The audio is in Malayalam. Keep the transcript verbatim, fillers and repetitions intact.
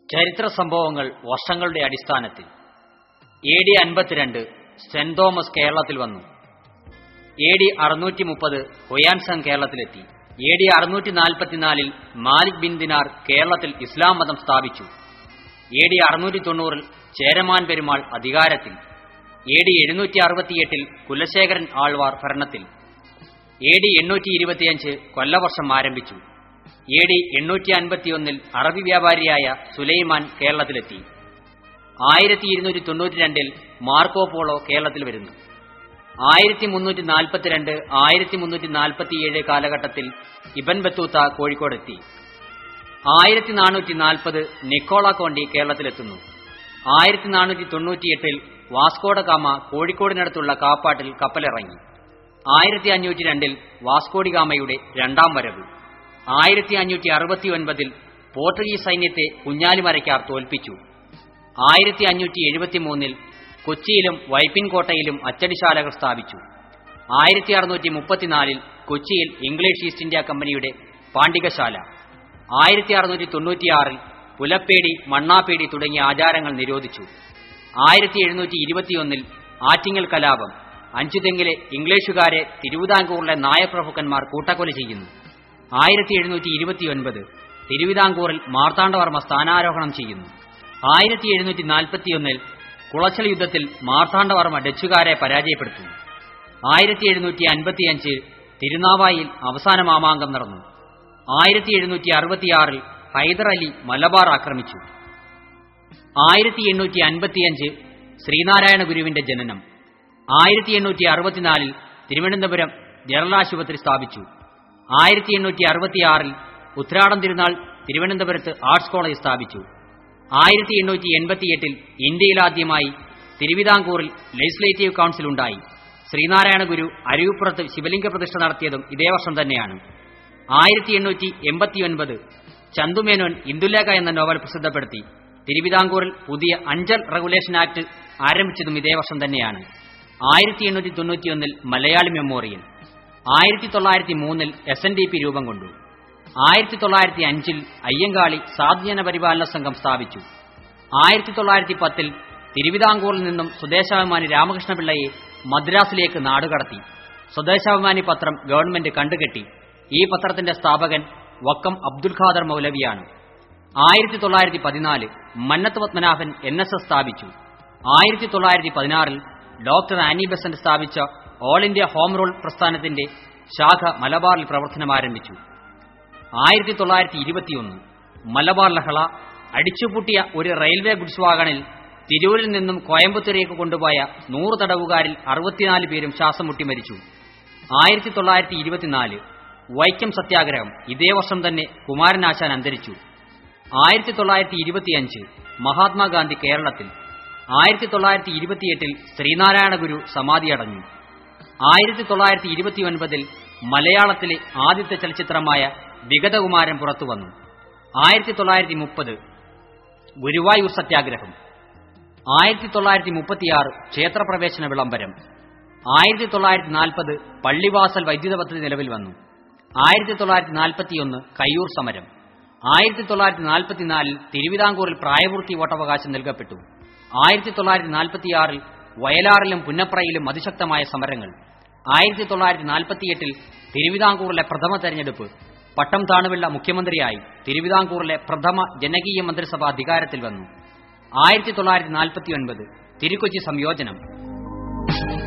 ചരിത്ര സംഭവങ്ങൾ വർഷങ്ങളുടെ അടിസ്ഥാനത്തിൽ. എ ഡി അൻപത്തിരണ്ട് സെന്റ് തോമസ് കേരളത്തിൽ വന്നു. എ ഡി അറുന്നൂറ്റി മുപ്പത് ഹുയാൻസങ് കേരളത്തിലെത്തി. എ ഡി അറുന്നൂറ്റി നാൽപ്പത്തിനാലിൽ മാലിക് ബിൻ ദിനാർ കേരളത്തിൽ ഇസ്ലാം മതം സ്ഥാപിച്ചു. എ ഡി അറുന്നൂറ്റി തൊണ്ണൂറിൽ ചേരമാൻ പെരുമാൾ അധികാരത്തിൽ. എ ഡി എഴുന്നൂറ്റി അറുപത്തിയെട്ടിൽ കുലശേഖരൻ ആൾവാർ ഭരണത്തിൽ. എ ഡി എണ്ണൂറ്റി ഇരുപത്തിയഞ്ച് കൊല്ലവർഷം ആരംഭിച്ചു. എ ഡി എണ്ണൂറ്റി അൻപത്തിയൊന്നിൽ അറബി വ്യാപാരിയായ സുലൈമാൻ കേരളത്തിലെത്തി. ആയിരത്തി ഇരുന്നൂറ്റി തൊണ്ണൂറ്റി രണ്ടിൽ മാർക്കോ പോളോ കേരളത്തിൽ വരുന്നു. ആയിരത്തി മുന്നൂറ്റി നാൽപ്പത്തിരണ്ട് ആയിരത്തി മുന്നൂറ്റി നാൽപ്പത്തിയേഴ് കാലഘട്ടത്തിൽ ഇബൻ ബത്തൂത്ത കോഴിക്കോടെത്തി. ആയിരത്തി നാനൂറ്റി നാൽപ്പത് നിക്കോള കോണ്ടി കേരളത്തിലെത്തുന്നു. ആയിരത്തി നാനൂറ്റി തൊണ്ണൂറ്റിയെട്ടിൽ വാസ്കോഡ ഗാമ കോഴിക്കോടിനടുത്തുള്ള കാപ്പാട്ടിൽ കപ്പലിറങ്ങി. ആയിരത്തി അഞ്ഞൂറ്റി രണ്ടിൽ വാസ്കോഡി ഗാമയുടെ രണ്ടാം വരവ്. ആയിരത്തി അഞ്ഞൂറ്റി അറുപത്തി ഒൻപതിൽ പോർട്ടുഗീസ് സൈന്യത്തെ കുഞ്ഞാലിമരയ്ക്കാർ തോൽപ്പിച്ചു. ആയിരത്തി അഞ്ഞൂറ്റി എഴുപത്തി മൂന്നിൽ കൊച്ചിയിലും വൈപ്പിൻകോട്ടയിലും അച്ചടിശാലകൾ സ്ഥാപിച്ചു. ആയിരത്തി അറുന്നൂറ്റി മുപ്പത്തിനാലിൽ കൊച്ചിയിൽ ഇംഗ്ലീഷ് ഈസ്റ്റ് ഇന്ത്യ കമ്പനിയുടെ പാണ്ഡികശാല. ആയിരത്തി അറുന്നൂറ്റി തൊണ്ണൂറ്റിയാറിൽ പുലപ്പേടി മണ്ണാപ്പേടി തുടങ്ങിയ ആചാരങ്ങൾ നിരോധിച്ചു. ആയിരത്തി എഴുന്നൂറ്റി ഇരുപത്തിയൊന്നിൽ ആറ്റിങ്ങൽ കലാപം. അഞ്ചുതെങ്ങിലെ ഇംഗ്ലീഷുകാരെ തിരുവിതാംകൂറിലെ നായപ്രഭുക്കന്മാർ കൂട്ടക്കൊല ചെയ്യുന്നു. ആയിരത്തി എഴുന്നൂറ്റി ഇരുപത്തിയൊൻപത് തിരുവിതാംകൂറിൽ മാർത്താണ്ഡവർമ്മ സ്ഥാനാരോഹണം ചെയ്യുന്നു. ആയിരത്തി എഴുന്നൂറ്റി നാൽപ്പത്തിയൊന്നിൽ കുളച്ചൽ യുദ്ധത്തിൽ മാർത്താണ്ഡവർമ്മ ഡച്ചുകാരെ പരാജയപ്പെടുത്തുന്നു. ആയിരത്തി എഴുന്നൂറ്റി അൻപത്തിയഞ്ച് തിരുനാവായിൽ അവസാന മാമാങ്കം നടന്നു. ആയിരത്തി എഴുന്നൂറ്റി അറുപത്തിയാറിൽ ഹൈദർ അലി മലബാർ ആക്രമിച്ചു. ആയിരത്തി എണ്ണൂറ്റി അൻപത്തിയഞ്ച് ശ്രീനാരായണ ഗുരുവിന്റെ ജനനം. ആയിരത്തി എണ്ണൂറ്റി അറുപത്തിനാലിൽ തിരുവനന്തപുരം ജനറൽ ആശുപത്രി സ്ഥാപിച്ചു. ആയിരത്തി എണ്ണൂറ്റി അറുപത്തിയാറിൽ ഉത്രാടം തിരുനാൾ തിരുവനന്തപുരത്ത് ആർട്സ് കോളേജ് സ്ഥാപിച്ചു. ആയിരത്തി എണ്ണൂറ്റി എൺപത്തിയെട്ടിൽ ഇന്ത്യയിലാദ്യമായി തിരുവിതാംകൂറിൽ ലെജിസ്ലേറ്റീവ് കൌൺസിൽ ഉണ്ടായി. ശ്രീനാരായണ ഗുരു അരുവിപ്പുറത്ത് ശിവലിംഗ പ്രതിഷ്ഠ നടത്തിയതും ഇതേ വർഷം തന്നെയാണ്. ആയിരത്തി എണ്ണൂറ്റി എൺപത്തിയൊൻപത് ചന്തുമേനോൻ ഇന്ദുലേഖ എന്ന നോവൽ പ്രസിദ്ധപ്പെടുത്തി. തിരുവിതാംകൂറിൽ പുതിയ അഞ്ചൽ റെഗുലേഷൻ ആക്ട് ആരംഭിച്ചതും ഇതേ വർഷം തന്നെയാണ്. ആയിരത്തി എണ്ണൂറ്റി തൊണ്ണൂറ്റിയൊന്നിൽ മലയാളി മെമ്മോറിയൽ. ആയിരത്തി തൊള്ളായിരത്തി മൂന്നിൽ എസ് എൻ ഡി പി രൂപം കൊണ്ടു. ആയിരത്തി തൊള്ളായിരത്തി അഞ്ചിൽ അയ്യങ്കാളി സാധുജന പരിപാലന സംഘം സ്ഥാപിച്ചു. ആയിരത്തി തൊള്ളായിരത്തി പത്തിൽ തിരുവിതാംകൂറിൽ നിന്നും സ്വദേശാഭിമാനി രാമകൃഷ്ണപിള്ളയെ മദ്രാസിലേക്ക് നാടുകടത്തി. സ്വദേശാഭിമാനി പത്രം ഗവൺമെന്റ് കണ്ടുകെട്ടി. ഈ പത്രത്തിന്റെ സ്ഥാപകൻ വക്കം അബ്ദുൽ ഖാദർ മൗലവിയാണ്. ആയിരത്തി തൊള്ളായിരത്തി പതിനാല് Mannath Padmanabhan N S S സ്ഥാപിച്ചു. ആയിരത്തി തൊള്ളായിരത്തി പതിനാറിൽ ഡോക്ടർ ആനി ബെസന്റ് സ്ഥാപിച്ച ഓൾ ഇന്ത്യ ഹോം റൂൾ പ്രസ്ഥാനത്തിന്റെ ശാഖ മലബാറിൽ പ്രവർത്തനം ആരംഭിച്ചു. ആയിരത്തി തൊള്ളായിരത്തി ഇരുപത്തിയൊന്ന് മലബാർ ലഹള. അടിച്ചുപൂട്ടിയ ഒരു റെയിൽവേ ഗുഡ്സ് വാഗണിൽ തിരൂരിൽ നിന്നും കോയമ്പത്തൂരേക്ക് കൊണ്ടുപോയ നൂറ് തടവുകാരിൽ അറുപത്തിനാല് പേരും ശ്വാസം മുട്ടി മരിച്ചു. ആയിരത്തി തൊള്ളായിരത്തി ഇരുപത്തിനാല് വൈക്കം സത്യാഗ്രഹം. ഇതേ വർഷം തന്നെ കുമാരനാശാൻ അന്തരിച്ചു. ആയിരത്തി തൊള്ളായിരത്തി ഇരുപത്തിയഞ്ച് മഹാത്മാഗാന്ധി കേരളത്തിൽ. ആയിരത്തി തൊള്ളായിരത്തി ഇരുപത്തിയെട്ടിൽ ശ്രീനാരായണ ഗുരു സമാധിയടഞ്ഞു. ആയിരത്തി തൊള്ളായിരത്തി ഇരുപത്തിയൊൻപതിൽ മലയാളത്തിലെ ആദ്യത്തെ ചലച്ചിത്രമായ വിഗതകുമാരൻ പുറത്തുവന്നു. ആയിരത്തി തൊള്ളായിരത്തി മുപ്പത് ഗുരുവായൂർ സത്യാഗ്രഹം. ആയിരത്തി തൊള്ളായിരത്തി മുപ്പത്തിയാറ് ക്ഷേത്രപ്രവേശന വിളംബരം. ആയിരത്തി തൊള്ളായിരത്തി നാൽപ്പത് പള്ളിവാസൽ വൈദ്യുത പദ്ധതി നിലവിൽ വന്നു. ആയിരത്തി തൊള്ളായിരത്തി നാൽപ്പത്തിയൊന്ന് കയ്യൂർ സമരം. ആയിരത്തി തൊള്ളായിരത്തി നാൽപ്പത്തിനാലിൽ തിരുവിതാംകൂറിൽ പ്രായപൂർത്തി വോട്ടവകാശം നൽകപ്പെട്ടു. ആയിരത്തി തൊള്ളായിരത്തി നാൽപ്പത്തിയാറിൽ വയലാറിലും പുന്നപ്രയിലും അതിശക്തമായ സമരങ്ങൾ. ആയിരത്തി തൊള്ളായിരത്തി നാൽപ്പത്തിയെട്ടിൽ തിരുവിതാംകൂറിലെ പ്രഥമ തെരഞ്ഞെടുപ്പ്. പട്ടം താണുപിള്ള മുഖ്യമന്ത്രിയായി. തിരുവിതാംകൂറിലെ പ്രഥമ ജനകീയ മന്ത്രിസഭ അധികാരത്തിൽ വന്നു. ആയിരത്തി തൊള്ളായിരത്തി നാൽപ്പത്തിയൊൻപത് തിരുക്കൊച്ചി സംയോജനം.